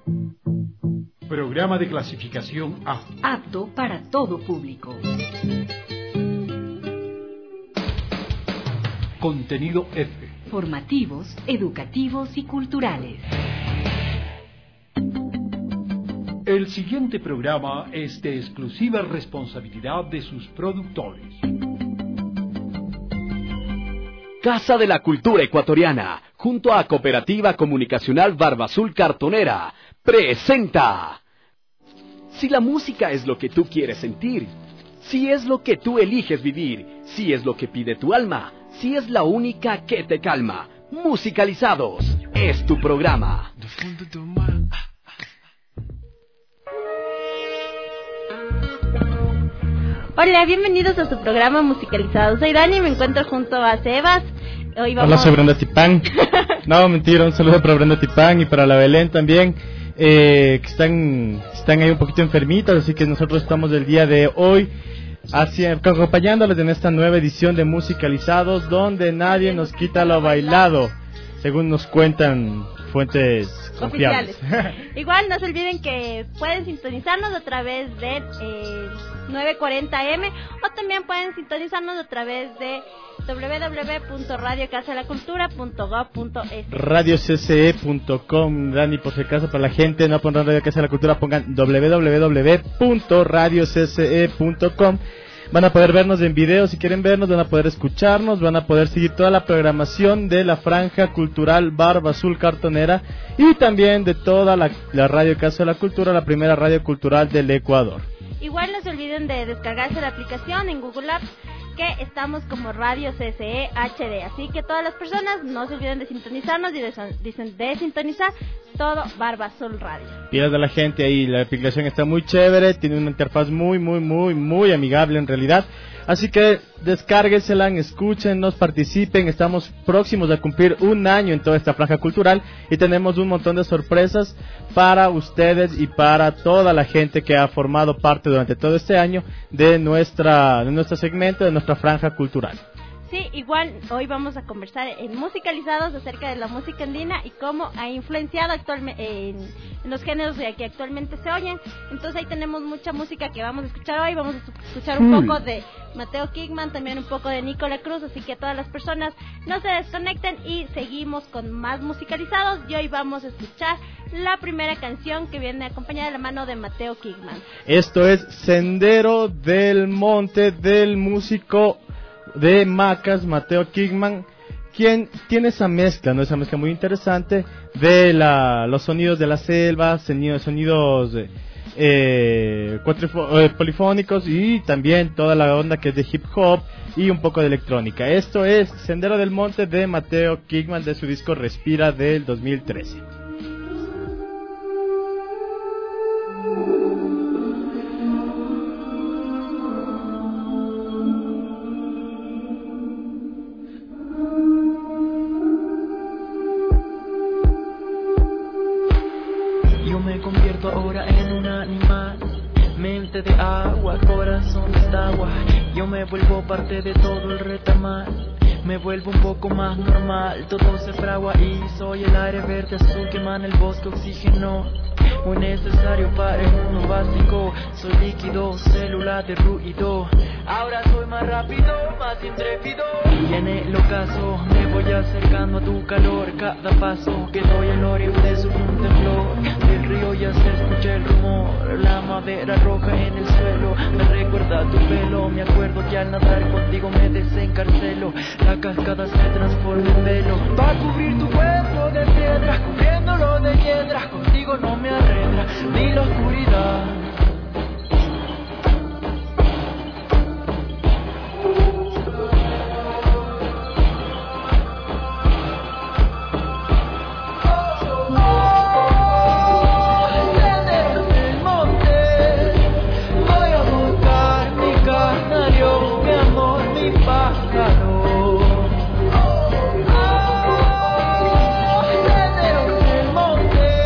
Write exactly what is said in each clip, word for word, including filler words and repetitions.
Programa de clasificación A. Apto para todo público. Contenido F. Formativos, educativos y culturales. El siguiente programa es de exclusiva responsabilidad de sus productores. Casa de la Cultura Ecuatoriana, junto a Cooperativa Comunicacional Barba Azul Cartonera, presenta. Si la música es lo que tú quieres sentir, si es lo que tú eliges vivir, si es lo que pide tu alma, si es la única que te calma, Musicalizados es tu programa. Hola, bienvenidos a su programa Musicalizados. Soy Dani y me encuentro junto a Sebas. Hoy vamos... Hola, soy Brenda Tipán. No, mentira, un saludo para Brenda Tipán y para la Belén también, eh, que están, están ahí un poquito enfermitas, así que nosotros estamos el día de hoy así, acompañándoles en esta nueva edición de Musicalizados, donde nadie nos quita lo bailado, según nos cuentan fuentes confiables. Igual no se olviden que pueden sintonizarnos a través de eh, nueve cuarenta eme o también pueden sintonizarnos a través de doble u doble u doble u punto radio casa de la cultura punto gob punto es. radio c c e punto com. Dani, por si acaso, para la gente no pongan Radio Casa de la Cultura, pongan doble u doble u doble u punto radio c c e punto com. Van a poder vernos en video si quieren vernos, van a poder escucharnos, van a poder seguir toda la programación de la Franja Cultural Barba Azul Cartonera y también de toda la, la Radio Casa de la Cultura, la primera radio cultural del Ecuador. Igual no se olviden de descargarse la aplicación en Google Apps, que estamos como Radio C C E H D, así que todas las personas no se olviden de sintonizarnos y de, de, de sintonizar todo Barba Azul Radio. Pidas de la gente ahí, la aplicación está muy chévere, tiene una interfaz muy, muy, muy, muy amigable en realidad, así que descárguensela, escúchenos, participen. Estamos próximos a cumplir un año en toda esta franja cultural y tenemos un montón de sorpresas para ustedes y para toda la gente que ha formado parte durante todo este año de nuestra de nuestro segmento, de nuestra franja cultural. Sí, igual hoy vamos a conversar en Musicalizados acerca de la música andina y cómo ha influenciado actualmente en, en los géneros que actualmente se oyen. Entonces ahí tenemos mucha música que vamos a escuchar hoy. Vamos a escuchar un poco de Mateo Kingman, también un poco de Nicola Cruz, así que todas las personas no se desconecten y seguimos con más Musicalizados. Y hoy vamos a escuchar la primera canción que viene acompañada de la mano de Mateo Kingman. Esto es Sendero del Monte, del músico de Macas, Mateo Kingman, quien tiene esa mezcla, ¿no? Esa mezcla muy interesante de la, los sonidos de la selva, sonidos, sonidos eh, cuatrifo, eh, polifónicos y también toda la onda que es de hip hop y un poco de electrónica. Esto es Sendero del Monte de Mateo Kingman, de su disco Respira del dos mil trece. Ahora en un animal, mente de agua, corazón de agua. Yo me vuelvo parte de todo el retamal, me vuelvo un poco más normal. Todo se fragua y soy el aire verde azul que emana el bosque oxígeno, muy necesario para el mundo básico. Soy líquido, célula de ruido. Ahora soy más rápido, más intrépido. Y en el ocaso me voy acercando a tu calor. Cada paso que doy el oriente es un temblor. Del río ya se escucha el rumor, la madera roja en el suelo me recuerda tu pelo. Me acuerdo que al nadar contigo me desencarcelo. La cascada se transforma en velo, va a cubrir tu cuerpo de piedras, cubriéndolo de hiedras. Contigo no me arredra ni la oscuridad. Monte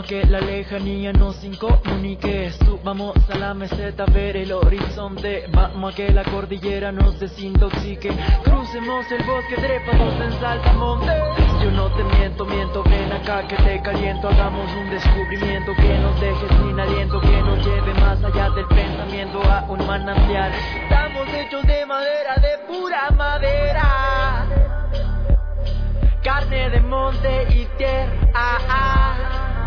Vamos a que la lejanía nos incomunique. Subamos a la meseta a ver el horizonte. Vamos a que la cordillera nos desintoxique. Crucemos el bosque, trépanos en saltamonte. Yo no te miento, miento, ven acá que te caliento. Hagamos un descubrimiento que nos deje sin aliento, que nos lleve más allá del pensamiento a un manantial. Estamos hechos de madera, de pura madera, carne de monte y tierra. Ah, ah.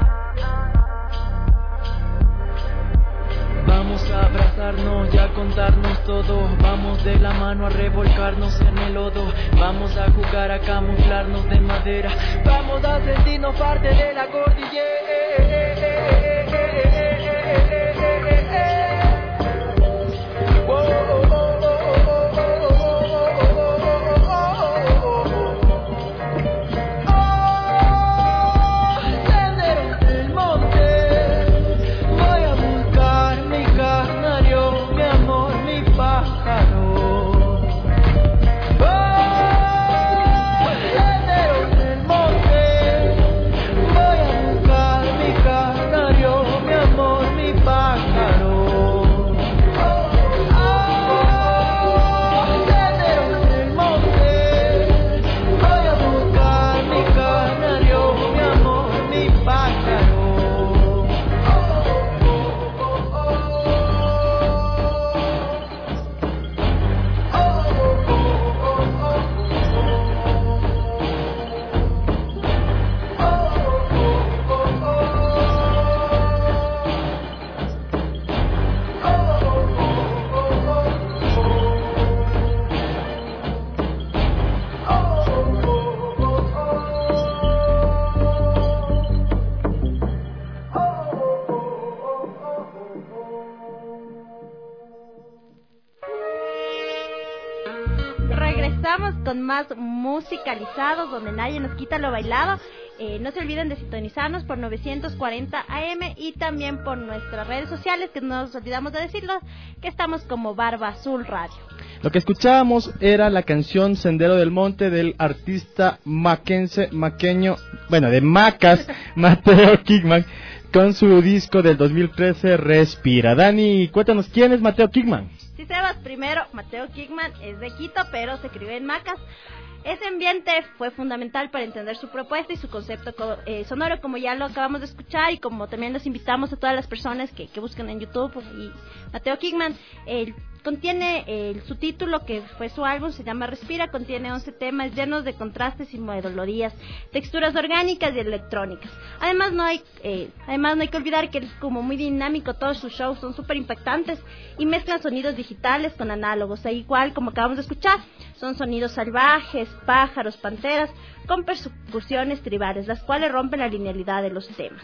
Vamos a abrazarnos y a contarnos todo. Vamos de la mano a revolcarnos en el lodo. Vamos a jugar a camuflarnos de madera. Vamos a sentirnos parte de la cordillera. Con más musicalizados, donde nadie nos quita lo bailado. Eh, no se olviden de sintonizarnos por novecientos cuarenta A M y también por nuestras redes sociales, que no nos olvidamos de decirlo, que estamos como Barba Azul Radio. Lo que escuchábamos era la canción Sendero del Monte del artista maquense, maqueño, bueno, de Macas, Mateo Kingman, con su disco del dos mil trece, Respira. Dani, cuéntanos, ¿quién es Mateo Kingman? Sí, Sebas, primero, Mateo Kingman es de Quito, pero se escribió en Macas. Ese ambiente fue fundamental para entender su propuesta y su concepto eh, sonoro, como ya lo acabamos de escuchar, y como también los invitamos a todas las personas que, que busquen en YouTube. Y Mateo Kingman eh, contiene eh, su título, que fue su álbum, se llama Respira, contiene once temas llenos de contrastes y melodías, texturas orgánicas y electrónicas. Además no hay eh, además no hay que olvidar que es como muy dinámico, todos sus shows son súper impactantes y mezclan sonidos digitales con análogos, e igual como acabamos de escuchar, son sonidos salvajes, pájaros, panteras, con percusiones tribales, las cuales rompen la linealidad de los temas.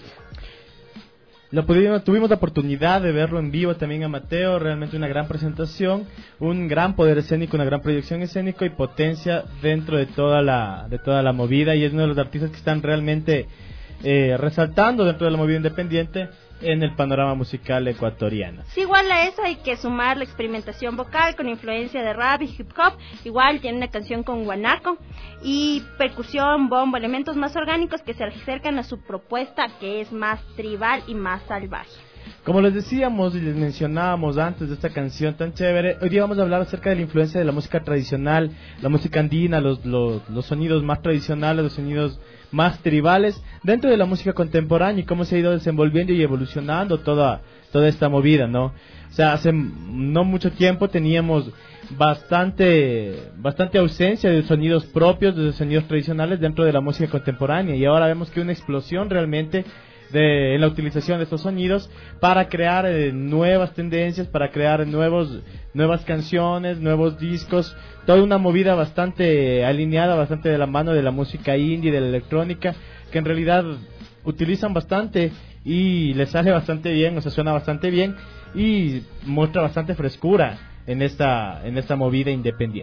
Lo pudimos, tuvimos la oportunidad de verlo en vivo también a Mateo, realmente una gran presentación, un gran poder escénico, una gran proyección escénica y potencia dentro de toda la de toda la movida, y es uno de los artistas que están realmente eh, resaltando dentro de la movida independiente en el panorama musical ecuatoriano. Sí, igual a eso hay que sumar la experimentación vocal con influencia de rap y hip hop. Igual tiene una canción con guanaco y percusión, bombo, elementos más orgánicos que se acercan a su propuesta, que es más tribal y más salvaje. Como les decíamos y les mencionábamos antes de esta canción tan chévere, hoy día vamos a hablar acerca de la influencia de la música tradicional, la música andina, los, los, los sonidos más tradicionales, los sonidos más tribales dentro de la música contemporánea, y cómo se ha ido desenvolviendo y evolucionando toda, toda esta movida, ¿no? O sea, hace no mucho tiempo teníamos bastante bastante ausencia de sonidos propios, de sonidos tradicionales dentro de la música contemporánea, y ahora vemos que una explosión realmente de en la utilización de estos sonidos para crear eh, nuevas tendencias, para crear nuevos nuevas canciones, nuevos discos, toda una movida bastante alineada, bastante de la mano de la música indie, de la electrónica, que en realidad utilizan bastante y les sale bastante bien, o sea, suena bastante bien y muestra bastante frescura en esta en esta movida independiente.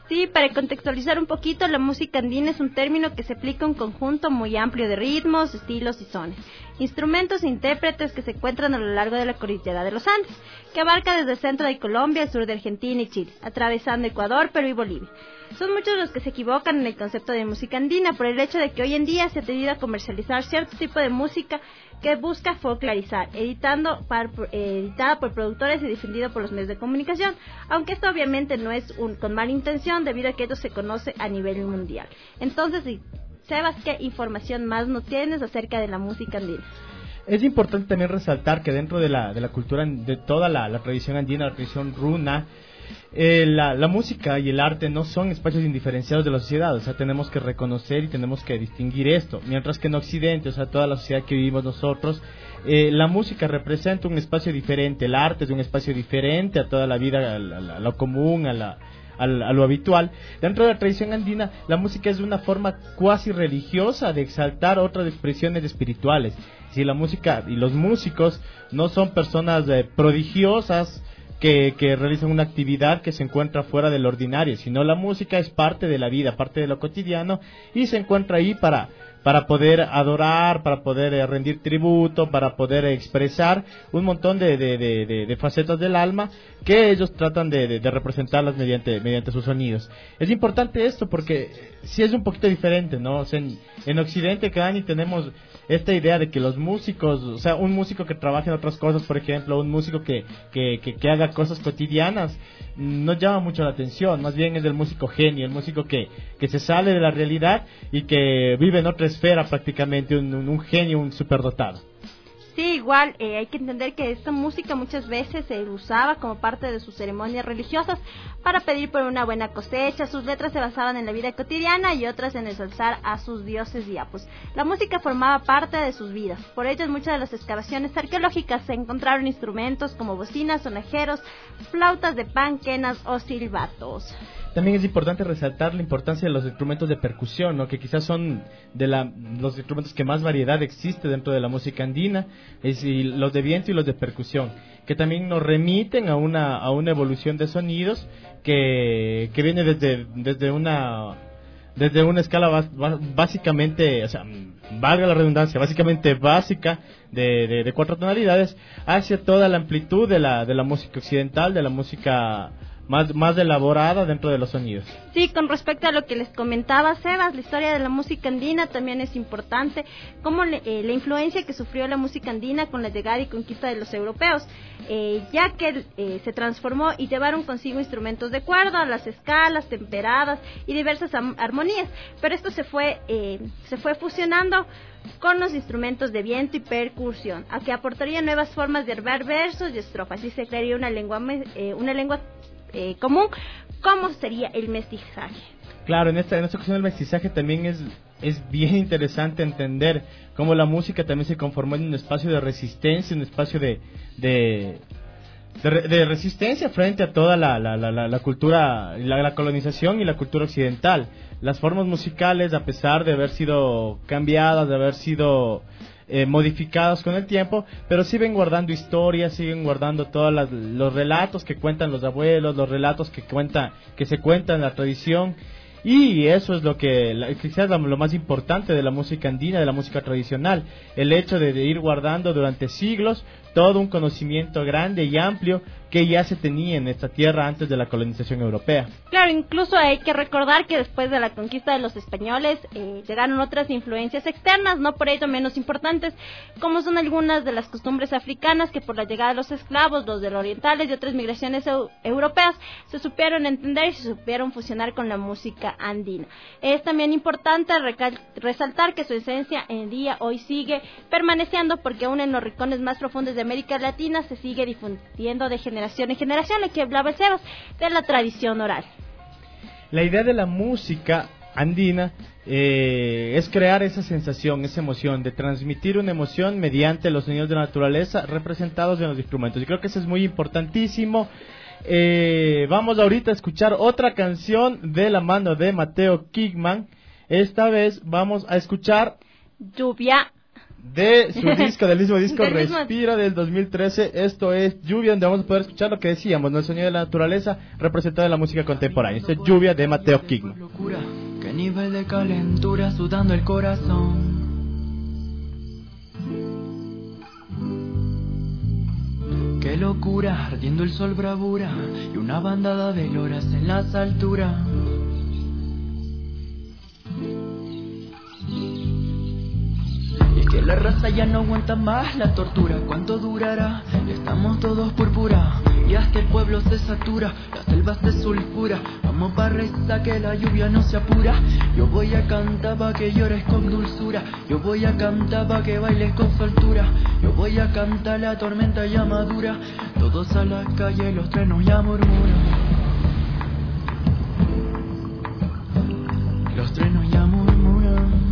Sí, para contextualizar un poquito, la música andina es un término que se aplica a un conjunto muy amplio de ritmos, estilos y sones, instrumentos e intérpretes que se encuentran a lo largo de la cordillera de los Andes, que abarca desde el centro de Colombia al sur de Argentina y Chile, atravesando Ecuador, Perú y Bolivia. Son muchos los que se equivocan en el concepto de música andina por el hecho de que hoy en día se ha tendido a comercializar cierto tipo de música que busca folclorizar, editando par, eh, editada por productores y difundido por los medios de comunicación, aunque esto obviamente no es un, con mala intención debido a que esto se conoce a nivel mundial. Entonces, Sebas, ¿qué información más nos tienes acerca de la música andina? Es importante también resaltar que dentro de la, de la cultura, de toda la, la tradición andina, la tradición runa, Eh, la, la música y el arte no son espacios indiferenciados de la sociedad, o sea, tenemos que reconocer y tenemos que distinguir esto, mientras que en Occidente, o sea, toda la sociedad que vivimos nosotros, eh, la música representa un espacio diferente, el arte es un espacio diferente a toda la vida, a, a, a lo común, a, la, a, a lo habitual. Dentro de la tradición andina, la música es una forma cuasi religiosa de exaltar otras expresiones espirituales. Si la música y los músicos no son personas eh, prodigiosas, Que, que realizan una actividad que se encuentra fuera del ordinario, sino la música es parte de la vida, parte de lo cotidiano, y se encuentra ahí para, para poder adorar, para poder eh, rendir tributo, para poder expresar un montón de, de, de, de, de facetas del alma que ellos tratan de, de, de representarlas mediante, mediante sus sonidos. Es importante esto porque sí es un poquito diferente, ¿no? O sea, en, en Occidente, Dani, tenemos esta idea de que los músicos, o sea, un músico que trabaje en otras cosas, por ejemplo, un músico que, que, que, que haga cosas cotidianas, no llama mucho la atención, más bien es el músico genio, el músico que, que se sale de la realidad y que vive en otra esfera prácticamente, un, un, un genio, un superdotado. Sí, igual eh, hay que entender que esta música muchas veces se usaba como parte de sus ceremonias religiosas para pedir por una buena cosecha. Sus letras se basaban en la vida cotidiana y otras en ensalzar a sus dioses y apus. La música formaba parte de sus vidas. Por ello, en muchas de las excavaciones arqueológicas se encontraron instrumentos como bocinas, sonajeros, flautas de pan, quenas o silbatos. También es importante resaltar la importancia de los instrumentos de percusión, ¿no? Que quizás son de la, los instrumentos que más variedad existe dentro de la música andina, es decir, los de viento y los de percusión, que también nos remiten a una, a una evolución de sonidos que, que viene desde, desde una... desde una escala bas, básicamente, o sea, valga la redundancia, básicamente básica de, de, de cuatro tonalidades hacia toda la amplitud de la, de la música occidental, de la música más, más elaborada dentro de los sonidos. Sí, con respecto a lo que les comentaba Sebas, la historia de la música andina también es importante, como le, eh, la influencia que sufrió la música andina con la llegada y conquista de los europeos, eh, ya que eh, se transformó y llevaron consigo instrumentos de cuerda, las escalas, temperadas y diversas armonías, pero esto se fue, eh, se fue fusionando con los instrumentos de viento y percusión, a que aportaría nuevas formas de herbar versos y estrofas, y se crearía una lengua, eh, una lengua eh, común, como sería el mestizaje. Claro, en esta, en esta ocasión el mestizaje también es, es bien interesante entender cómo la música también se conformó en un espacio de resistencia, un espacio de, de, de, de resistencia frente a toda la, la, la, la, la cultura, la, la colonización y la cultura occidental. Las formas musicales, a pesar de haber sido cambiadas, de haber sido eh, modificadas con el tiempo, pero siguen guardando historias, siguen guardando todos las, los relatos que cuentan los abuelos, los relatos que cuenta, que se cuentan en la tradición. Y eso es lo que, quizás lo más importante de la música andina, de la música tradicional, el hecho de, de ir guardando durante siglos todo un conocimiento grande y amplio que ya se tenía en esta tierra antes de la colonización europea. Claro, incluso hay que recordar que después de la conquista de los españoles eh, llegaron otras influencias externas, no por ello menos importantes, como son algunas de las costumbres africanas que por la llegada de los esclavos, los de los orientales y otras migraciones eu- europeas se supieron entender y se supieron fusionar con la música andina. Es también importante recal- resaltar que su esencia en el día hoy sigue permaneciendo, porque aún en los rincones más profundos de América Latina se sigue difundiendo de generación en generación, lo que hablaba Sebas, de la tradición oral. La idea de la música andina eh, es crear esa sensación, esa emoción, de transmitir una emoción mediante los sonidos de la naturaleza representados en los instrumentos. Y creo que eso es muy importantísimo. Eh, vamos ahorita a escuchar otra canción de la mano de Mateo Kingman. Esta vez vamos a escuchar Lluvia. de su disco, del mismo disco Del mismo- Respira del dos mil trece. Esto es Lluvia, donde vamos a poder escuchar lo que decíamos, ¿no? El sonido de la naturaleza representado en la música contemporánea. Esto es Lluvia de Mateo Kingman. Locura, qué nivel de calentura sudando el corazón. Qué locura, ardiendo el sol bravura y una bandada de loras en las alturas. Y es que la raza ya no aguanta más la tortura. ¿Cuánto durará? Estamos todos púrpura y hasta el pueblo se satura, la selva se sulfura. Vamos pa' rezar que la lluvia no se apura. Yo voy a cantar pa' que llores con dulzura. Yo voy a cantar pa' que bailes con soltura. Yo voy a cantar la tormenta ya madura. Todos a la calle, los trenos ya murmuran. Los trenos ya murmuran.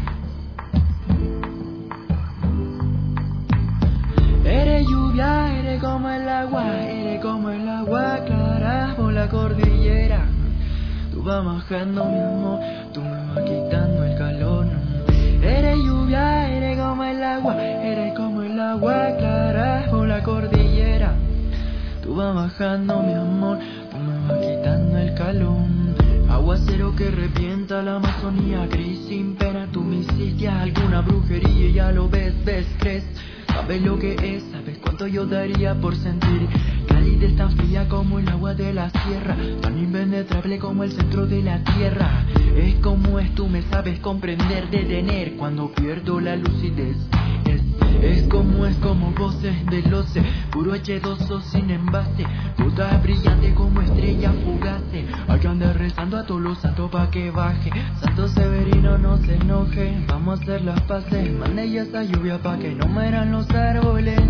Eres lluvia, eres como el agua, eres como el agua clara por la cordillera. Tú vas bajando mi amor, tú me vas quitando el calor. Eres lluvia, eres como el agua, eres como el agua clara por la cordillera. Tú vas bajando mi amor, tú me vas quitando el calor. Aguacero que revienta la Amazonía, gris sin pena, tú me hiciste alguna brujería y ya lo ves, ves, crees. Sabes lo que es, sabes cuánto yo daría por sentir calidez tan fría como el agua de la sierra, tan impenetrable como el centro de la tierra. Es como es, tú me sabes comprender, detener cuando pierdo la lucidez. Es, es como es, como voces del oce, puro H dos O sin envase, puta brillante como estrella fugace. Hay que andar rezando a todos los santos pa' que baje. Santo Severino no se enoje, vamos a hacer las paces. Mande ya esa lluvia pa' que no mueran los árboles.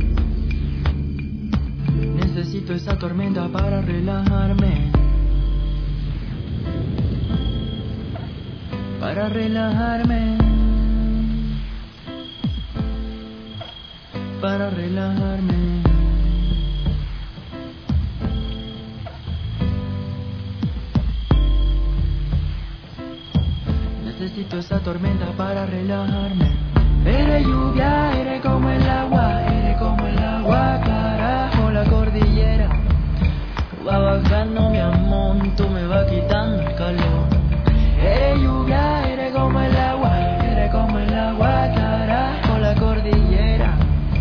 Necesito esa tormenta para relajarme, para relajarme, para relajarme. Necesito esa tormenta para relajarme. Eres lluvia, eres como el agua, eres como el agua clara por la cordillera. Tú vas bajando mi amor, tú me vas quitando el calor. Eres lluvia, eres como el agua, eres como el agua clara por la cordillera.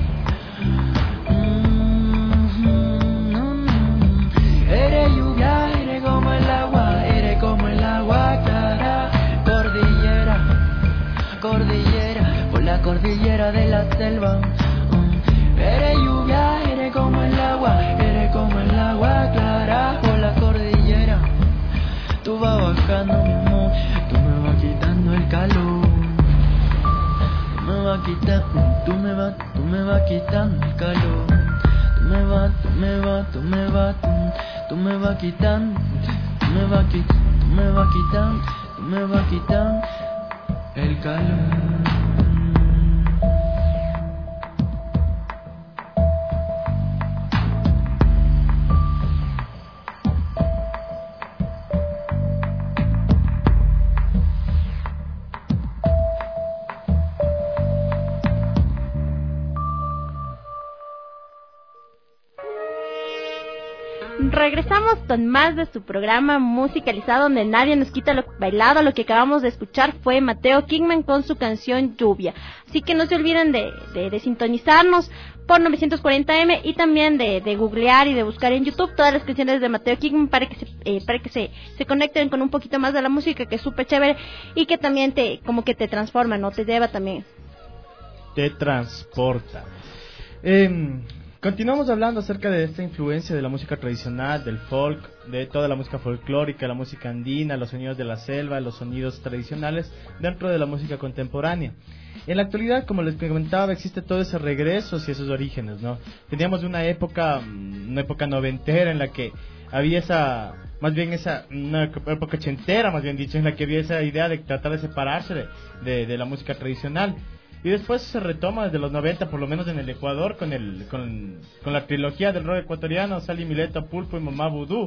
Mm-hmm. Eres lluvia, eres como el agua, eres como el agua clara. Cordillera, cordillera, por la cordillera de la selva. Mm. Eres lluvia, eres como el agua, eres como el agua clara por la cordillera. Tú vas bajando mi amor, tú me vas quitando el calor. Tú me vas quitando, tú me vas, tú me vas quitando el calor. Tú me vas, tú me vas, tú me vas, tú, tú me vas quitando, tú me vas quitando, tú me vas quitando, tú me vas quitando el calor. Regresamos con más de su programa musicalizado donde nadie nos quita lo bailado. Lo que acabamos de escuchar fue Mateo Kingman con su canción Lluvia. Así que no se olviden de, de, de sintonizarnos por novecientos cuarenta eme y también de, de googlear y de buscar en YouTube todas las canciones de Mateo Kingman para que se, eh, para que se, se conecten con un poquito más de la música, que es súper chévere y que también te como que te transforma, ¿no? Te lleva también. Te transporta. Eh, continuamos hablando acerca de esta influencia de la música tradicional, del folk, de toda la música folclórica, la música andina, los sonidos de la selva, los sonidos tradicionales dentro de la música contemporánea. En la actualidad, como les comentaba, existe todo ese regreso hacia esos orígenes, ¿no? Teníamos una época, una época noventera en la que había esa, más bien esa, una época ochentera, más bien dicho, en la que había esa idea de tratar de separarse de, de, de la música tradicional. Y después se retoma desde los noventa, por lo menos en el Ecuador, con el con, con la trilogía del rock ecuatoriano, Sally Mileto, Pulpo y Mamá Vudú.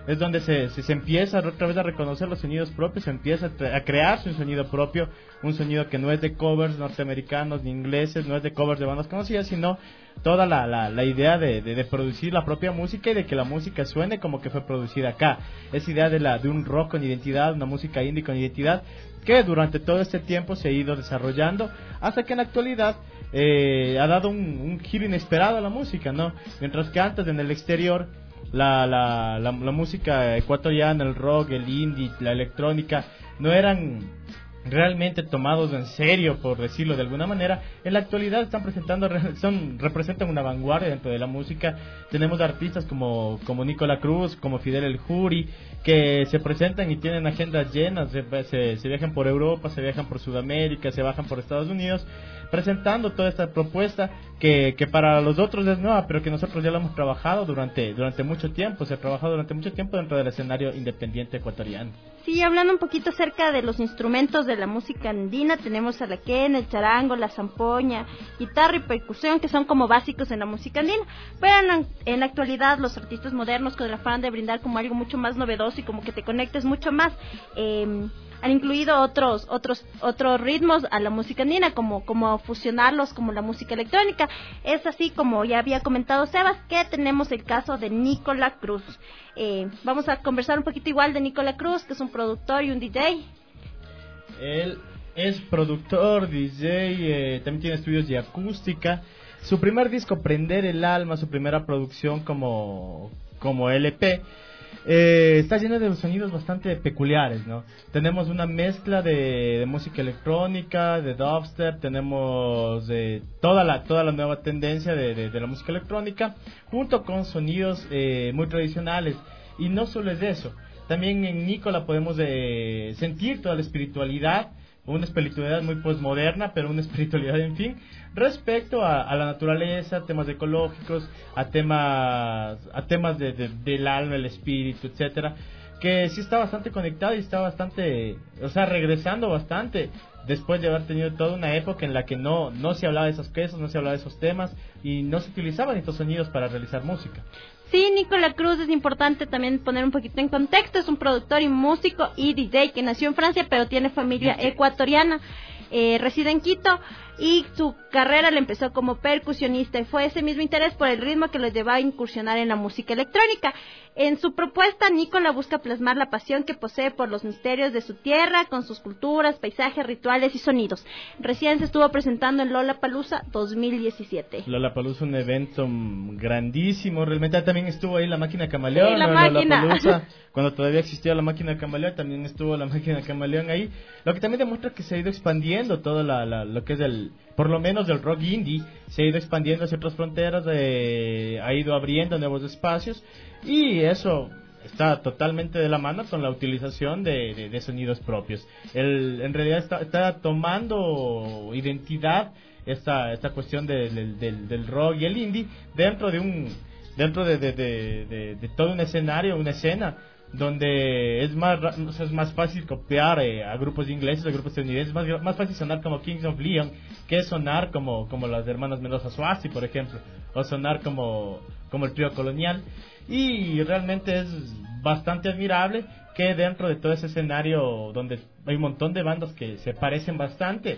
es donde se, se, se empieza otra vez a reconocer los sonidos propios, se empieza a, a crearse un sonido propio, un sonido que no es de covers norteamericanos ni ingleses, no es de covers de bandas conocidas, sino toda la, la, la idea de, de, de producir la propia música y de que la música suene como que fue producida acá. Esa idea de, la, de un rock con identidad, una música indie con identidad, que durante todo este tiempo se ha ido desarrollando hasta que en la actualidad eh, ha dado un, un giro inesperado a la música, ¿no? Mientras que antes en el exterior la, la, la, la música ecuatoriana, el rock, el indie, la electrónica no eran realmente tomados en serio, por decirlo de alguna manera. En la actualidad están presentando, son representan una vanguardia dentro de la música. Tenemos artistas como como Nicola Cruz, como Fidel El Juri, que se presentan y tienen agendas llenas, se, se, se viajan por Europa, se viajan por Sudamérica, se bajan por Estados Unidos, presentando toda esta propuesta que, que para los otros es nueva, pero que nosotros ya lo hemos trabajado durante durante mucho tiempo, se ha trabajado durante mucho tiempo dentro del escenario independiente ecuatoriano. Sí, hablando un poquito acerca de los instrumentos de la música andina, tenemos a la quena, el charango, la zampoña, guitarra y percusión, que son como básicos en la música andina, pero en, en la actualidad los artistas modernos, con el afán de brindar como algo mucho más novedoso y como que te conectes mucho más, eh, han incluido otros otros otros ritmos a la música andina, como como fusionarlos como la música electrónica. Es así como ya había comentado Sebas, que tenemos el caso de Nicola Cruz. Eh, vamos a conversar un poquito igual de Nicola Cruz, que es un productor y un D J. Él es productor, D J, eh, también tiene estudios de acústica. Su primer disco, Prender el Alma, su primera producción como, como L P, eh, está lleno de sonidos bastante peculiares, ¿no? Tenemos una mezcla de, de música electrónica, de dubstep, tenemos eh, toda la toda la nueva tendencia de, de, de la música electrónica, junto con sonidos eh, muy tradicionales. Y no solo es eso, también en Nicola podemos eh, sentir toda la espiritualidad, una espiritualidad muy postmoderna, pero una espiritualidad, en fin, respecto a, a la naturaleza, a temas ecológicos, a temas a temas de, de, del alma, el espíritu, etcétera, que sí está bastante conectado y está bastante, o sea, regresando bastante después de haber tenido toda una época en la que no no se hablaba de esas cosas, no se hablaba de esos temas y no se utilizaban estos sonidos para realizar música. Sí, Nicola Cruz, es importante también poner un poquito en contexto, es un productor y músico y D J que nació en Francia pero tiene familia ecuatoriana, eh, reside en Quito y su carrera la empezó como percusionista y fue ese mismo interés por el ritmo que lo llevó a incursionar en la música electrónica. En su propuesta, Nicola busca plasmar la pasión que posee por los misterios de su tierra, con sus culturas, paisajes, rituales y sonidos. Recién se estuvo presentando en Lollapalooza dos mil diecisiete. Lollapalooza, un evento grandísimo, realmente también estuvo ahí la Máquina Camaleón. Sí, la máquina. Lollapalooza, cuando todavía existía la Máquina Camaleón, también estuvo la Máquina Camaleón ahí, lo que también demuestra que se ha ido expandiendo todo la, la, lo que es el, por lo menos del rock indie, se ha ido expandiendo hacia otras fronteras, eh, ha ido abriendo nuevos espacios y eso está totalmente de la mano con la utilización de, de, de sonidos propios. El, en realidad está, está tomando identidad esta esta cuestión de, de, del, del rock y el indie dentro de un dentro de, de, de, de, de todo un escenario, una escena donde es más es más fácil copiar eh, a grupos ingleses, a grupos estadounidenses, más, más fácil sonar como Kings of Leon que sonar como como las hermanas Mendoza Suasi, por ejemplo, o sonar como como el trío Colonial. Y realmente es bastante admirable que dentro de todo ese escenario donde hay un montón de bandas que se parecen bastante,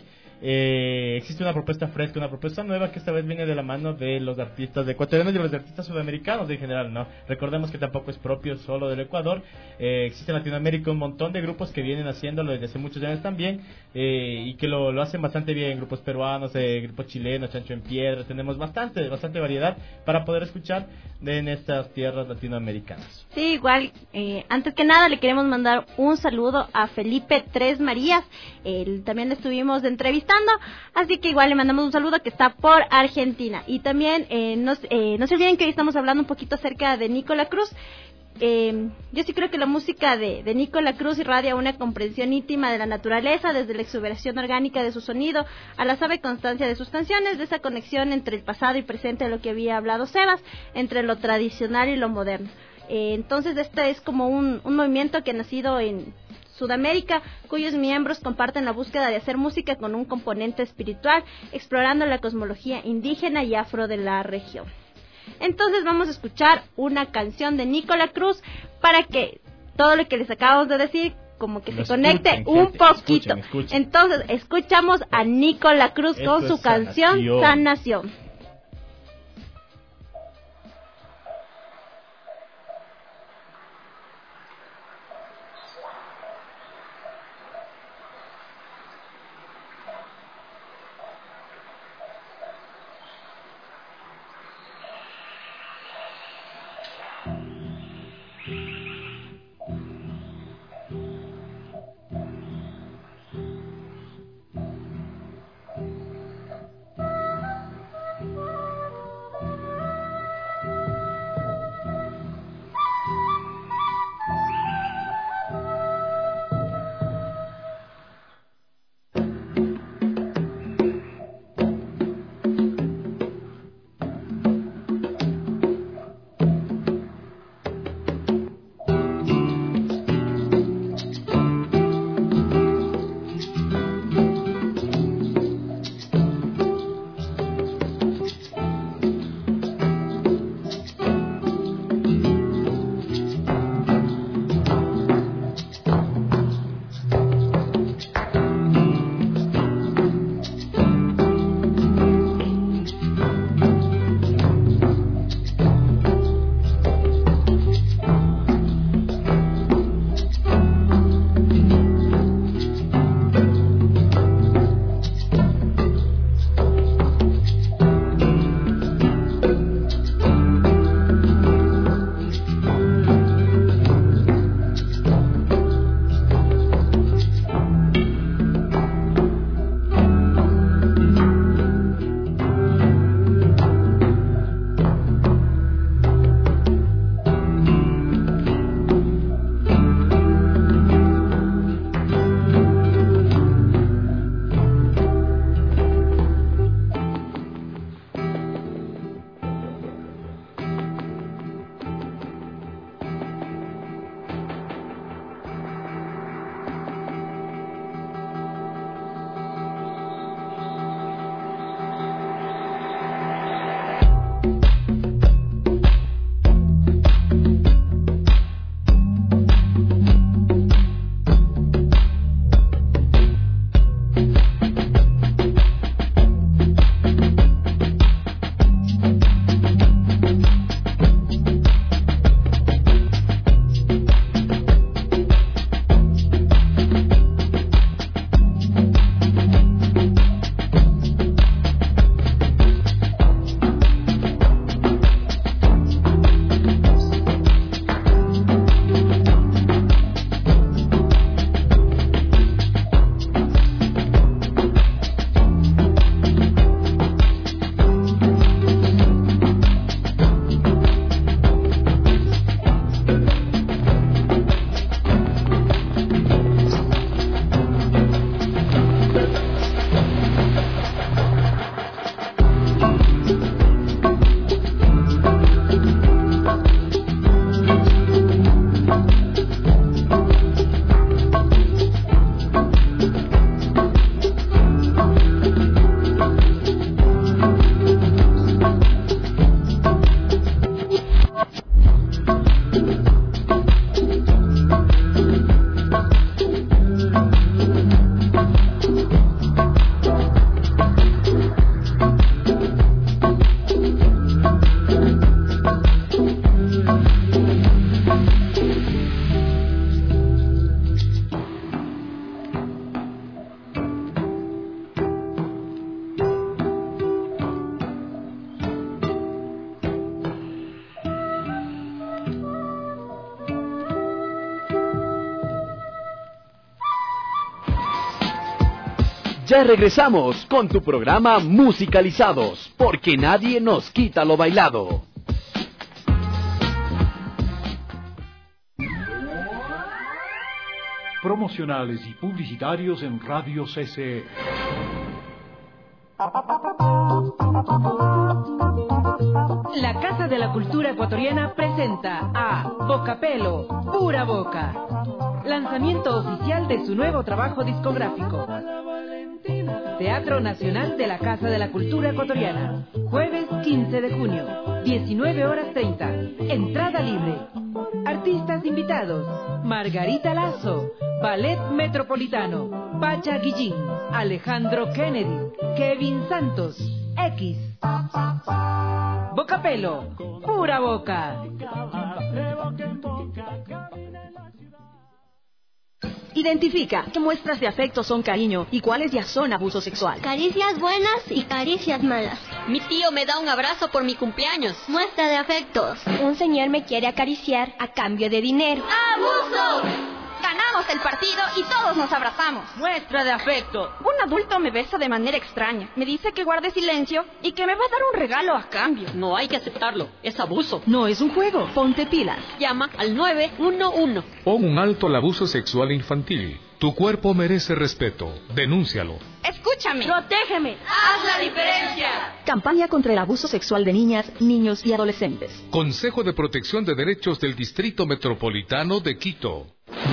eh, existe una propuesta fresca, una propuesta nueva que esta vez viene de la mano de los artistas ecuatorianos y de los artistas sudamericanos en general, ¿no? Recordemos que tampoco es propio solo del Ecuador, eh, existe en Latinoamérica un montón de grupos que vienen haciéndolo desde hace muchos años también, eh, y que lo, lo hacen bastante bien, grupos peruanos, eh, grupos chilenos, Chancho en Piedra, tenemos bastante, bastante variedad para poder escuchar de, en estas tierras latinoamericanas. Sí, igual, eh, antes que nada le queremos mandar un saludo a Felipe Tres Marías, él también le estuvimos entrevistando, así que igual le mandamos un saludo que está por Argentina. Y también eh, no, eh, no se olviden que hoy estamos hablando un poquito acerca de Nicola Cruz. Eh, yo sí creo que la música de, de Nicola Cruz irradia una comprensión íntima de la naturaleza, desde la exuberación orgánica de su sonido a la suave constancia de sus canciones, de esa conexión entre el pasado y presente de lo que había hablado Sebas, entre lo tradicional y lo moderno. Eh, entonces este es como un, un movimiento que ha nacido en Sudamérica, cuyos miembros comparten la búsqueda de hacer música con un componente espiritual, explorando la cosmología indígena y afro de la región. Entonces vamos a escuchar una canción de Nicola Cruz para que todo lo que les acabamos de decir como que Lo se conecte escuchen, un gente, poquito. escuchen, escuchen. Entonces escuchamos a Nicola Cruz Esto con su es canción Sanación. Sanación. Ya regresamos con tu programa Musicalizados, porque nadie nos quita lo bailado. Promocionales y publicitarios en Radio C C. La Casa de la Cultura Ecuatoriana presenta a Bocapelo, Pura Boca. Lanzamiento oficial de su nuevo trabajo discográfico. Teatro Nacional de la Casa de la Cultura Ecuatoriana, jueves quince de junio. diecinueve horas treinta. Entrada libre. Artistas invitados: Margarita Lazo, Ballet Metropolitano, Pacha Guillín, Alejandro Kennedy, Kevin Santos, X. Bocapelo, pura boca. Identifica qué muestras de afecto son cariño y cuáles ya son abuso sexual. Caricias buenas y caricias malas. Mi tío me da un abrazo por mi cumpleaños. Muestra de afectos. Un señor me quiere acariciar a cambio de dinero. ¡Abuso! Ganamos el partido y todos nos abrazamos. Muestra de afecto. Un adulto me besa de manera extraña. Me dice que guarde silencio y que me va a dar un regalo a cambio. No hay que aceptarlo. Es abuso. No es un juego. Ponte pilas. Llama al nueve uno uno. Pon un alto al abuso sexual infantil. Tu cuerpo merece respeto. Denúncialo. Escúchame. Protégeme. Haz la diferencia. Campaña contra el abuso sexual de niñas, niños y adolescentes. Consejo de Protección de Derechos del Distrito Metropolitano de Quito.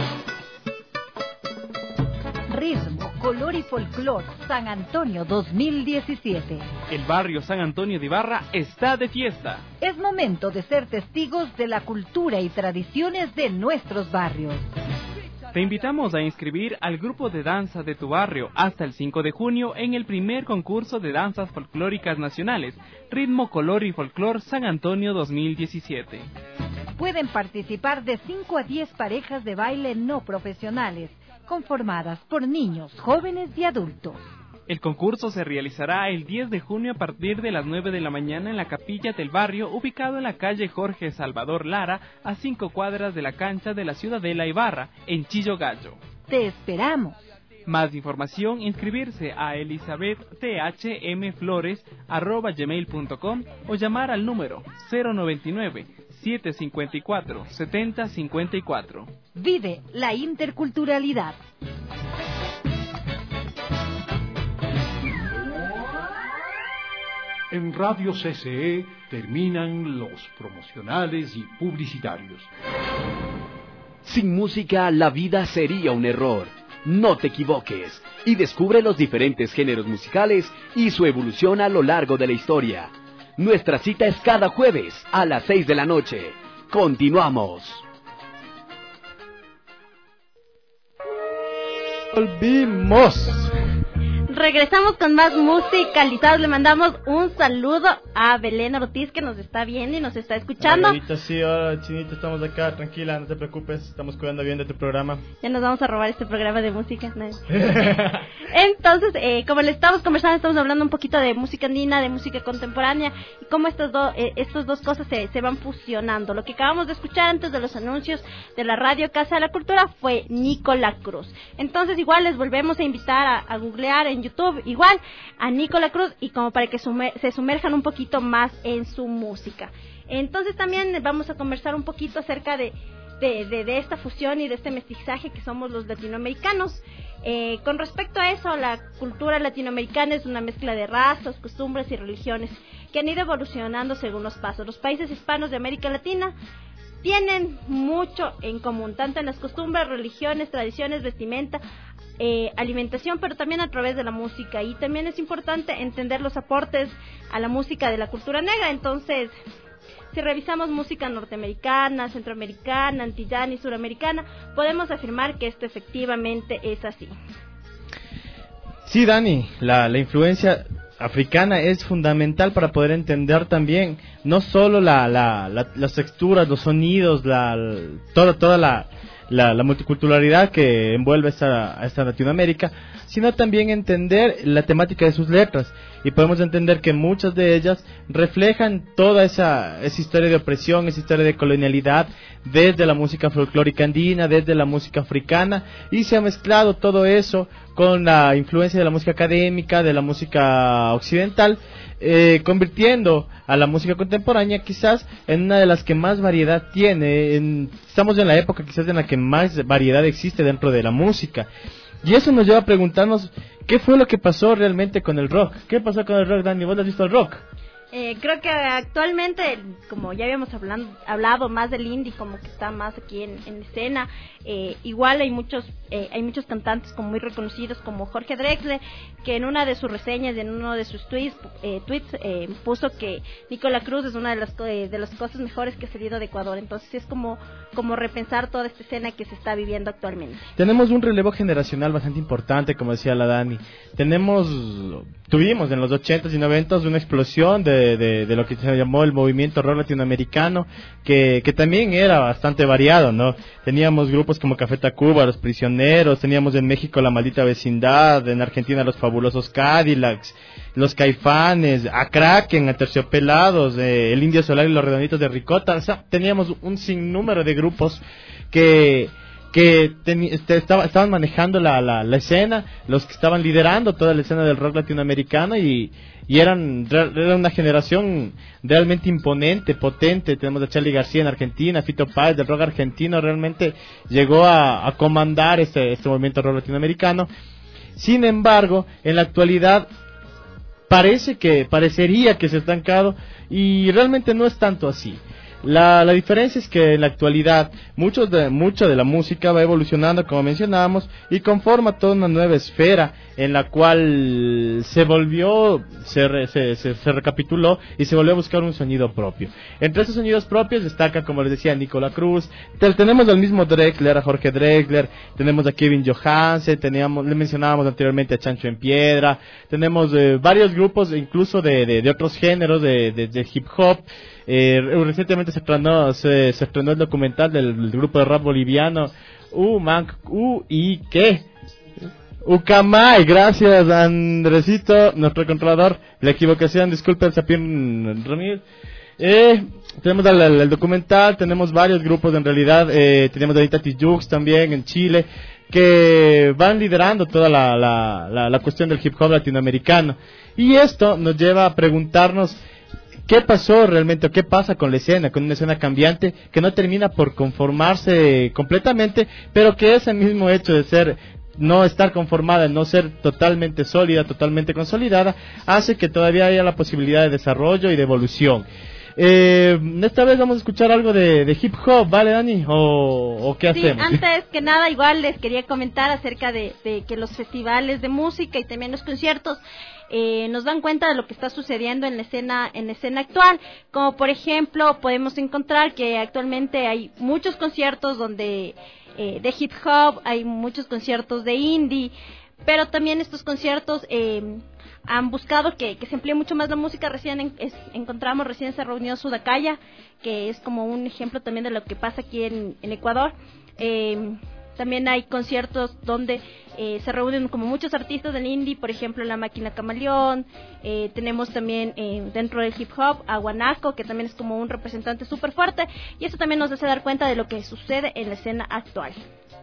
Ritmo, Color y Folclor San Antonio dos mil diecisiete. El barrio San Antonio de Ibarra está de fiesta. Es momento de ser testigos de la cultura y tradiciones de nuestros barrios. Te invitamos a inscribir al grupo de danza de tu barrio hasta el cinco de junio en el primer concurso de danzas folclóricas nacionales, Ritmo, Color y Folclor San Antonio dos mil diecisiete. Pueden participar de cinco a diez parejas de baile no profesionales, conformadas por niños, jóvenes y adultos. El concurso se realizará el diez de junio a partir de las nueve de la mañana en la capilla del barrio, ubicado en la calle Jorge Salvador Lara, a cinco cuadras de la cancha de la Ciudadela Ibarra, en Chillo Gallo. ¡Te esperamos! Más información, inscribirse a elizabeth t h m flores arroba gmail punto com o llamar al número cero noventa y nueve, siete cincuenta y cuatro, setenta cincuenta y cuatro. Vive la interculturalidad. En Radio C C E terminan los promocionales y publicitarios. Sin música, la vida sería un error. No te equivoques y descubre los diferentes géneros musicales y su evolución a lo largo de la historia. Nuestra cita es cada jueves a las seis de la noche. Continuamos. Volvimos. Regresamos con más musicalizados. Le mandamos un saludo a Belén Ortiz, que nos está viendo y nos está escuchando. Margarita, sí, hola, Chinita, estamos acá, tranquila, no te preocupes, estamos cuidando bien de tu programa. Ya nos vamos a robar este programa de música, ¿no? Entonces, eh, como le estamos conversando, estamos hablando un poquito de música andina, de música contemporánea, y cómo estas dos eh, estas dos cosas se, se van fusionando. Lo que acabamos de escuchar antes de los anuncios de la radio Casa de la Cultura fue Nicola Cruz. Entonces, igual les volvemos a invitar a, a googlear en YouTube, igual, a Nicola Cruz, y como para que sumer, se sumerjan un poquito más en su música. Entonces también vamos a conversar un poquito acerca de, de, de, de esta fusión y de este mestizaje que somos los latinoamericanos. Eh, con respecto a eso, la cultura latinoamericana es una mezcla de razas, costumbres y religiones que han ido evolucionando según los pasos. Los países hispanos de América Latina tienen mucho en común, tanto en las costumbres, religiones, tradiciones, vestimenta, eh, alimentación, pero también a través de la música. Y también es importante entender los aportes a la música de la cultura negra. Entonces, si revisamos música norteamericana, centroamericana, antillana y suramericana, podemos afirmar que esto efectivamente es así. Sí, Dani, la, la influencia africana es fundamental para poder entender también no solo la, la, la, las texturas, los sonidos, la, la, toda, toda la, la, la multiculturalidad que envuelve esta, a esta Latinoamérica, sino también entender la temática de sus letras. Y podemos entender que muchas de ellas reflejan toda esa, esa historia de opresión, esa historia de colonialidad, desde la música folclórica andina, desde la música africana, y se ha mezclado todo eso con la influencia de la música académica, de la música occidental, eh, convirtiendo a la música contemporánea quizás en una de las que más variedad tiene. En, estamos en la época quizás en la que más variedad existe dentro de la música. Y eso nos lleva a preguntarnos, ¿qué fue lo que pasó realmente con el rock? ¿Qué pasó con el rock, Dani? ¿Vos has visto el rock? Eh, creo que actualmente, como ya habíamos hablando, hablado más del indie, como que está más aquí en, en escena, eh, igual hay muchos eh, hay muchos cantantes como muy reconocidos como Jorge Drexler, que en una de sus reseñas, en uno de sus tweets, eh, tweets eh, puso que Nicola Cruz es una de las eh, de las cosas mejores que ha salido de Ecuador. Entonces es como como repensar toda esta escena que se está viviendo actualmente. Tenemos un relevo generacional bastante importante, como decía la Dani. Tenemos tuvimos en los ochentas y noventas una explosión de De, de, de lo que se llamó el movimiento rock latinoamericano, que, que también era bastante variado, ¿no? Teníamos grupos como Café Tacuba, Los Prisioneros, teníamos en México La Maldita Vecindad, en Argentina Los Fabulosos Cadillacs, Los Caifanes, a Kraken, a Terciopelados, eh, el Indio Solar y Los Redonditos de Ricota. O sea, teníamos un sinnúmero de grupos que que ten, este, estaba, estaban manejando la, la, la escena, los que estaban liderando toda la escena del rock latinoamericano y, y eran, era una generación realmente imponente, potente. Tenemos a Charly García en Argentina, Fito Páez del rock argentino, realmente llegó a, a comandar este, este movimiento rock latinoamericano. Sin embargo, en la actualidad parece que, parecería que se ha estancado y realmente no es tanto así. La, la diferencia es que en la actualidad muchos de, mucha de la música va evolucionando, como mencionábamos, y conforma toda una nueva esfera en la cual se volvió, se, re, se, se, se recapituló y se volvió a buscar un sonido propio. Entre esos sonidos propios destaca, como les decía, Nicola Cruz. Tenemos al mismo Drexler, a Jorge Drexler, tenemos a Kevin Johansen, teníamos, le mencionábamos anteriormente a Chancho en Piedra, tenemos eh, varios grupos incluso de, de, de otros géneros de, de, de hip hop. Eh, recientemente se estrenó, se, se estrenó el documental del, del grupo de rap boliviano U, man, U y ¿qué? Ucamay. Gracias, Andresito, nuestro controlador. La equivocación, disculpen, Sapien Ramírez. Eh, tenemos el, el, el documental, tenemos varios grupos en realidad. Eh, tenemos a Anita Tijoux también en Chile, que van liderando toda la, la, la, la cuestión del hip hop latinoamericano. Y esto nos lleva a preguntarnos ¿qué pasó realmente o qué pasa con la escena, con una escena cambiante que no termina por conformarse completamente, pero que ese mismo hecho de ser, no estar conformada, no ser totalmente sólida, totalmente consolidada, hace que todavía haya la posibilidad de desarrollo y de evolución? Eh, esta vez vamos a escuchar algo de, de hip hop, ¿vale, Dani? ¿O, o qué sí, hacemos? Antes que nada, igual les quería comentar acerca de, de que los festivales de música y también los conciertos eh, nos dan cuenta de lo que está sucediendo en la escena en la escena actual. Como por ejemplo, podemos encontrar que actualmente hay muchos conciertos donde eh, de hip hop, hay muchos conciertos de indie, pero también estos conciertos eh, han buscado que, que se emplee mucho más la música. Recién en, es, encontramos, recién se reunió Sudacaya, que es como un ejemplo también de lo que pasa aquí en, en Ecuador. Eh, también hay conciertos donde eh, se reúnen como muchos artistas del indie, por ejemplo La Máquina Camaleón. Eh, tenemos también eh, dentro del hip hop a Guanaco, que también es como un representante súper fuerte, y eso también nos hace dar cuenta de lo que sucede en la escena actual.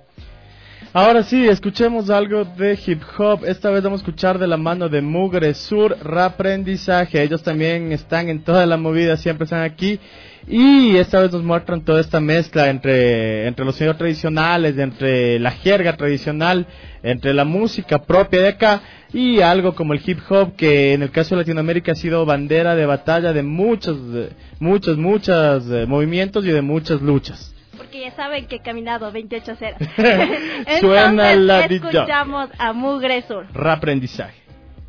Ahora sí, escuchemos algo de hip hop. Esta vez vamos a escuchar de la mano de Mugre Sur, Raprendizaje. Ellos también están en toda la movida, siempre están aquí. Y esta vez nos muestran toda esta mezcla entre, entre los sonidos tradicionales, entre la jerga tradicional, entre la música propia de acá y algo como el hip hop, que en el caso de Latinoamérica ha sido bandera de batalla de muchos, muchos, muchos movimientos y de muchas luchas. Porque ya saben que he caminado veintiocho cero. Suena la escuchamos a Mugre Sur. Raprendizaje.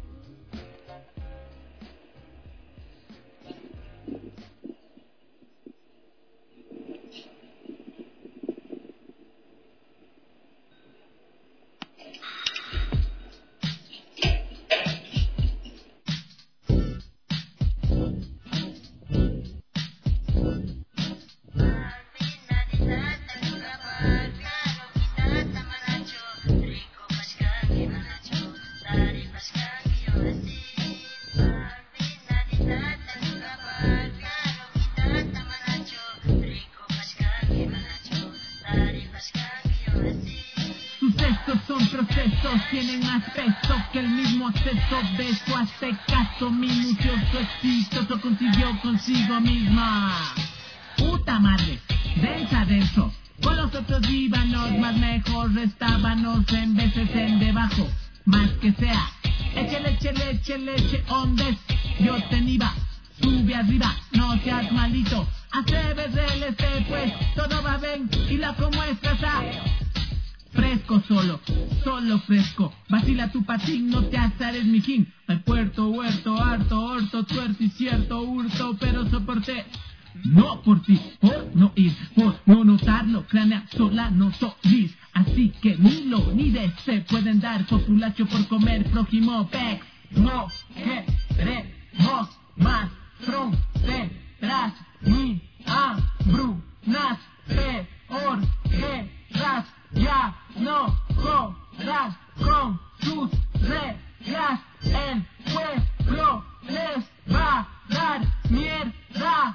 Tienen aspecto que el mismo acceso de su aztecato minucioso exitoso consiguió consigo misma. Puta madre, densa denso. Con los otros íbamos más mejor, restábamos en veces en debajo. Más que sea, échale, échale, échale, eche ondes. Yo tenía sube arriba, no seas malito. Hace ver el este, pues todo va bien y la como estás a fresco solo, solo fresco. Vacila tu patín, no te azares mi king. Al puerto, huerto, harto, orto, tuerto y cierto hurto, pero soporté. No por ti, por no ir, por no notarlo, cranea sola no solis. Así que ni lo ni de se pueden dar populacho por comer prójimo pex. No queremos más fronteras ni hambrunas, peor guerras. Ya no jodas con sus reglas, el pueblo les va a dar mierda.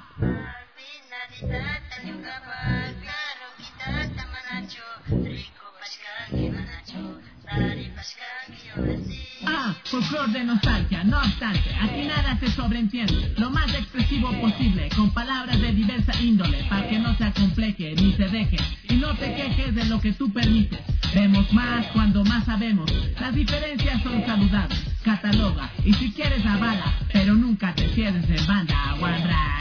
Ah, folclor de nostalgia, no obstante, aquí nada se sobreentiende. Lo más expresivo posible, con palabras de diversa índole, para que no se acompleje ni se deje. Y no te quejes de lo que tú permites. Vemos más cuando más sabemos. Las diferencias son saludables. Cataloga, y si quieres avala, pero nunca te cierres en banda, guandra.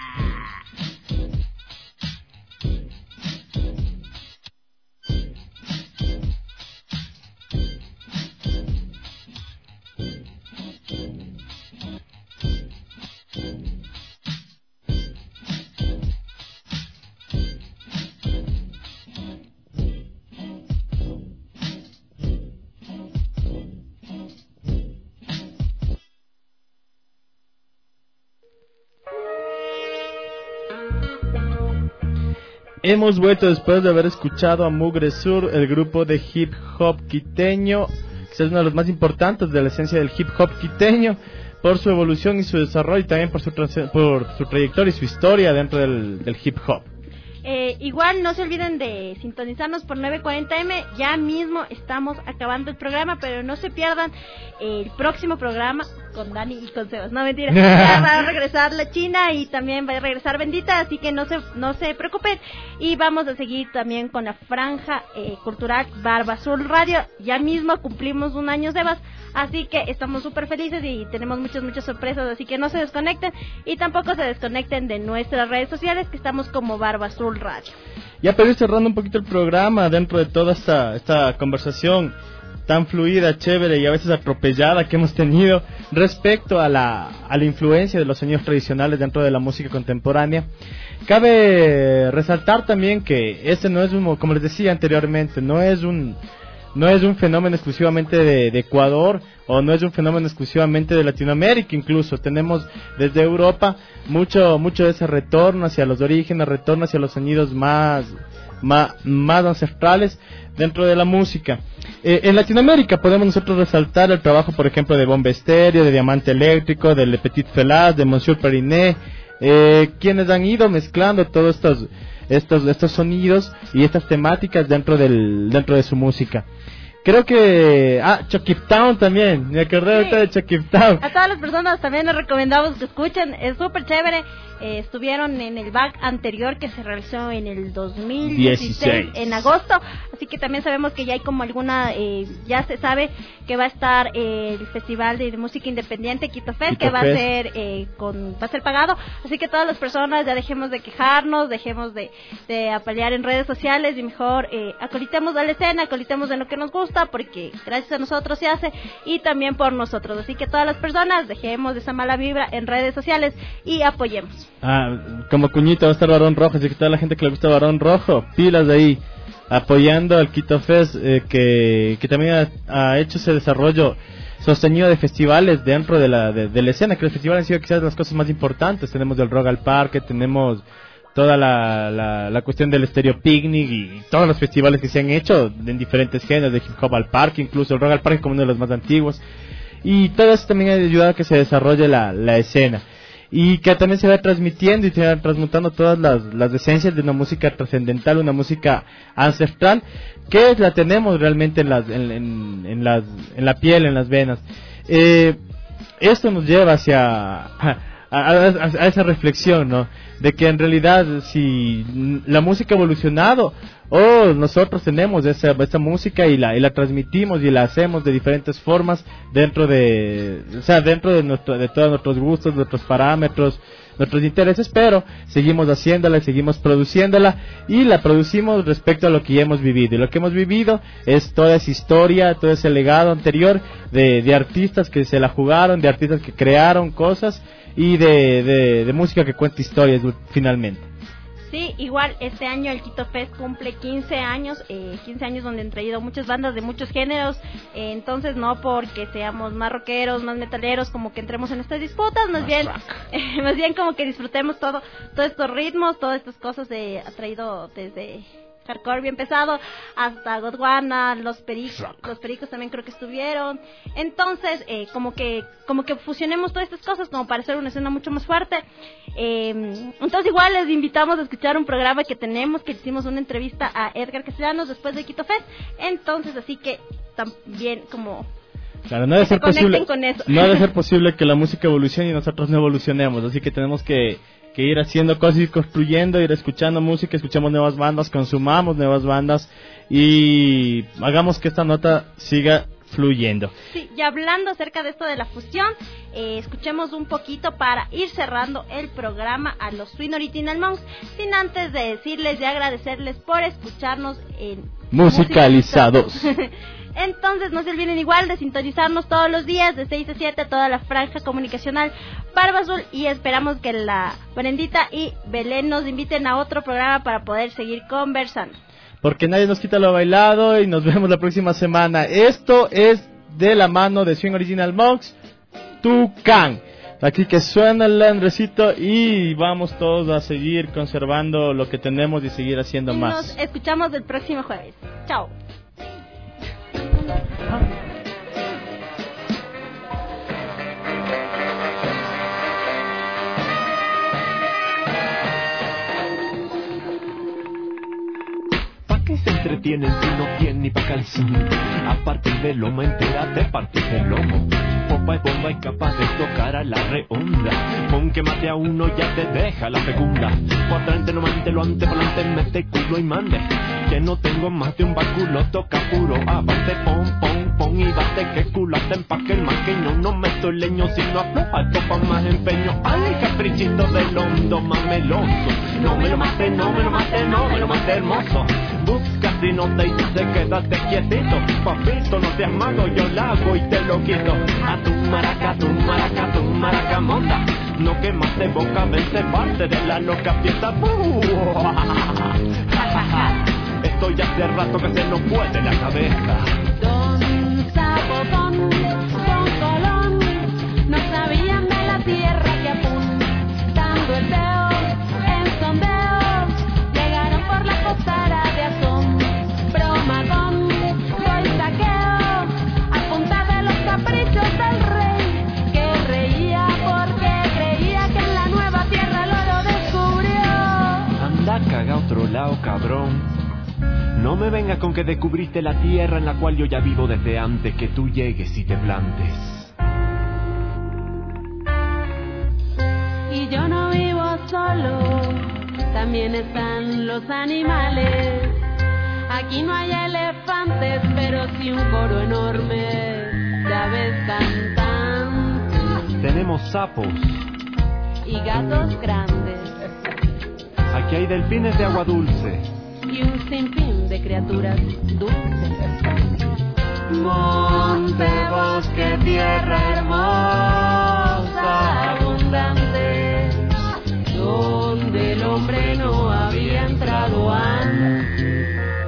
Hemos vuelto después de haber escuchado a Mugre Sur, el grupo de hip hop quiteño, que es uno de los más importantes de la esencia del hip hop quiteño, por su evolución y su desarrollo, y también por su, tra- por su trayectoria y su historia dentro del, del hip hop. Eh, igual no se olviden de sintonizarnos por nueve cuarenta eme. Ya mismo estamos acabando el programa, pero no se pierdan el próximo programa con Dani y con Sebas. No, mentira, ya va a regresar la China y también va a regresar Bendita, así que no se no se preocupen. Y vamos a seguir también con la franja eh, cultural Barba Azul Radio. Ya mismo cumplimos un año, Sebas, así que estamos súper felices y tenemos muchas, muchas sorpresas, así que no se desconecten y tampoco se desconecten de nuestras redes sociales, que estamos como Barba Azul Radio. Ya para ir cerrando un poquito el programa, dentro de toda esta, esta conversación tan fluida, chévere y a veces atropellada que hemos tenido respecto a la, a la influencia de los sonidos tradicionales dentro de la música contemporánea, cabe resaltar también que este no es un, como les decía anteriormente, no es un no es un fenómeno exclusivamente de, de Ecuador, o no es un fenómeno exclusivamente de Latinoamérica. Incluso tenemos desde Europa mucho mucho de ese retorno hacia los orígenes, retorno hacia los sonidos más más, más ancestrales dentro de la música. Eh, en Latinoamérica podemos nosotros resaltar el trabajo, por ejemplo, de Bomba Estéreo, de Diamante Eléctrico, de Le Petit Felaz, de Monsieur Periné, eh, quienes han ido mezclando todos estos estos estos sonidos y estas temáticas dentro del dentro de su música. Creo que... Ah, Chucky Town también. Me acordé ahorita de Chucky Town. A todas las personas también les recomendamos que escuchen. Es súper chévere. Eh, estuvieron en el B A C anterior que se realizó en el dos mil dieciséis, en agosto. Así que también sabemos que ya hay como alguna... Eh, ya se sabe que va a estar eh, el Festival de Música Independiente Quito Fest, que va a ser eh, con va a ser pagado. Así que todas las personas ya dejemos de quejarnos, dejemos de, de apalear en redes sociales y mejor eh, acolitemos a la escena, acolitemos en lo que nos gusta, porque gracias a nosotros se hace y también por nosotros. Así que todas las personas dejemos esa mala vibra en redes sociales y apoyemos. Ah, como cuñito va a estar Barón Rojo, así que toda la gente que le gusta Barón Rojo, pilas de ahí, apoyando al Quito Fest, eh, que, que también ha, ha hecho ese desarrollo sostenido de festivales dentro de la, de, de la escena, que los festivales han sido quizás las cosas más importantes. Tenemos el Rock al Parque, tenemos toda la, la, la cuestión del Stereo Picnic y todos los festivales que se han hecho en diferentes géneros, de hip hop al parque, incluso el Rock al Parque como uno de los más antiguos, y todo eso también ha ayudado a que se desarrolle la, la escena y que también se va transmitiendo y se va transmutando todas las, las esencias de una música trascendental, una música ancestral que la tenemos realmente en, las, en, en, en, las, en la piel, en las venas. Eh, esto nos lleva hacia a, a, a esa reflexión, ¿no? De que en realidad si la música ha evolucionado o nosotros tenemos esa, esa música y la, y la transmitimos y la hacemos de diferentes formas dentro de, o sea, dentro de nuestro, de todos nuestros gustos, nuestros parámetros, nuestros intereses, pero seguimos haciéndola y seguimos produciéndola y la producimos respecto a lo que ya hemos vivido, y lo que hemos vivido es toda esa historia, todo ese legado anterior de, de artistas que se la jugaron, de artistas que crearon cosas y de, de, de música que cuenta historias finalmente. Sí, igual este año el Quito Fest cumple quince años, eh, quince años donde han traído muchas bandas de muchos géneros, eh, entonces no porque seamos más rockeros, más metaleros, como que entremos en estas disputas, más bien, eh, más bien como que disfrutemos todo, todos estos ritmos, todas estas cosas de, ha traído desde hardcore bien pesado hasta Gondwana, los pericos, los pericos también creo que estuvieron, entonces eh, como que como que fusionemos todas estas cosas como para hacer una escena mucho más fuerte. Eh, entonces igual les invitamos a escuchar un programa que tenemos, que hicimos una entrevista a Edgar Castellanos después de Quito Fest, entonces así que también como claro, no debe ser posible, con eso. no debe ser posible que la música evolucione y nosotros no evolucionemos, así que tenemos que que ir haciendo cosas, ir construyendo, ir escuchando música, escuchamos nuevas bandas, consumamos nuevas bandas y hagamos que esta nota siga fluyendo. Sí, y hablando acerca de esto de la fusión, eh, escuchemos un poquito para ir cerrando el programa a los Twin Original Monks, sin antes de decirles y agradecerles por escucharnos en Musicalizados. Entonces no se olviden igual de sintonizarnos todos los días de seis a siete, toda la franja comunicacional Barba Azul, y esperamos que la Brendita y Belén nos inviten a otro programa para poder seguir conversando. Porque nadie nos quita lo bailado y nos vemos la próxima semana. Esto es de la mano de Swing Original Monks, Tucán. Aquí que suena el Andresito y vamos todos a seguir conservando lo que tenemos y seguir haciendo y más. Nos escuchamos el próximo jueves. Chao. ¿Pa' qué se entretienen si no tienen ni pa' calzón? A partir del lomo entérate, partir del lomo. Popa y bomba y capaz de tocar a la redonda. Con que mate a uno ya te deja la fecunda. Por adelante no mante, lo ante, por delante mete culo y mande. Que no tengo más de un báculo, toca puro. Avante, pon, pon, pon y bate que culo hasta empaque el maqueño. No meto el leño sino afloja, topa más empeño. Ay, caprichito del hondo más meloso. No me lo mate, no me lo mate, no me lo mate hermoso. Busca si no te dice quédate quietito. Papito, no seas malo, yo la hago y te lo quito. A tu maraca, tu maraca, tu maraca monda. No quemaste boca, vente parte de la loca fiesta. Estoy hace rato que se nos puede la cabeza. Don Sapo, don, don Colón, no sabían de la tierra que apuntando el dedo en sondeo llegaron por la costera de Azón. Broma con voy saqueo a punta de los caprichos del rey, que reía porque creía que en la nueva tierra lo, lo descubrió. Anda caga a otro lado, cabrón. No me vengas con que descubriste la tierra en la cual yo ya vivo desde antes que tú llegues y te plantes. Y yo no vivo solo, también están los animales. Aquí no hay elefantes, pero sí un coro enorme de aves cantantes. Tenemos sapos y gatos grandes. Aquí hay delfines de agua dulce y un sinfín de criaturas dulces. Monte, bosque, tierra hermosa, abundante, donde el hombre no había entrado antes.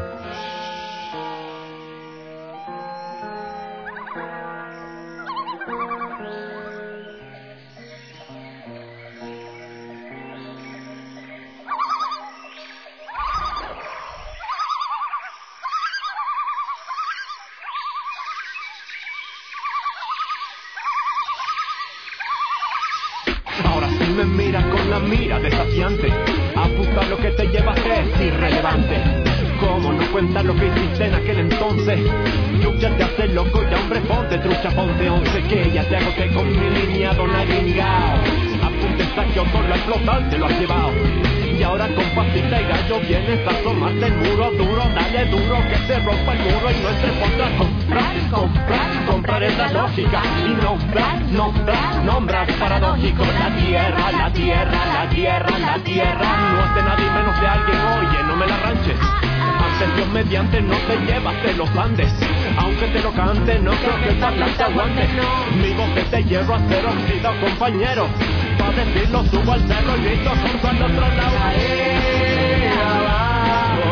Me miras con la mira desafiante, apunta lo que te llevaste es irrelevante. ¿Cómo no cuentas lo que hiciste en aquel entonces? Lucha te hace loco y hombre ponte trucha, ponte once, que ya te agoté con mi lineado naringao. te saqueó por la flotante, lo has llevado. Y ahora con pasita y gallo vienes a asomarte el muro duro, dale duro que se rompa el muro y no entre contra. Comprar, comprar, comprar es la lógica. Y nombrar, nombrar, nombrar paradójico. La tierra, la tierra, la tierra, la tierra no es de nadie menos de alguien, oye, no me la ranches. Ascensión mediante no te llevas de los Andes. Aunque te lo cante, no creo que el parlante aguante. Mi voz es de hierro, acero, oxido, compañero. Pa' decirlo subo al cerro y grito junto al otro lado. Ahí abajo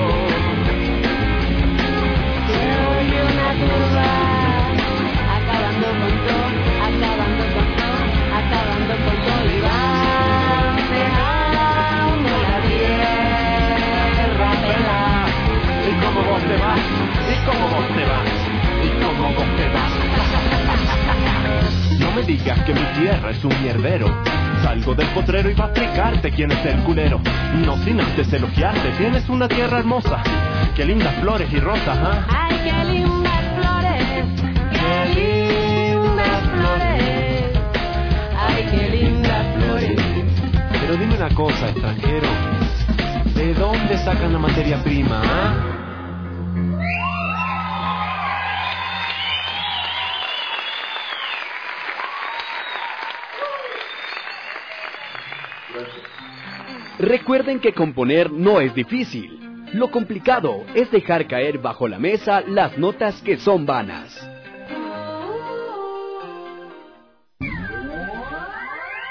se oye una turba, acabando con todo, acabando con todo, acabando con todo. Y van dejando la tierra pelada. Y como vos te vas, y como vos te vas, y como vos te vas. No me digas que mi tierra es un mierdero. Salgo del potrero y va a explicarte quién es el culero. No sin antes elogiarte, tienes una tierra hermosa. Qué lindas flores y rosas, ¿ah? ¿eh? Ay, qué lindas flores, qué lindas flores. Ay, qué lindas flores. Pero dime una cosa, extranjero. ¿De dónde sacan la materia prima, ah? ¿eh? Recuerden que componer no es difícil. Lo complicado es dejar caer bajo la mesa las notas que son vanas.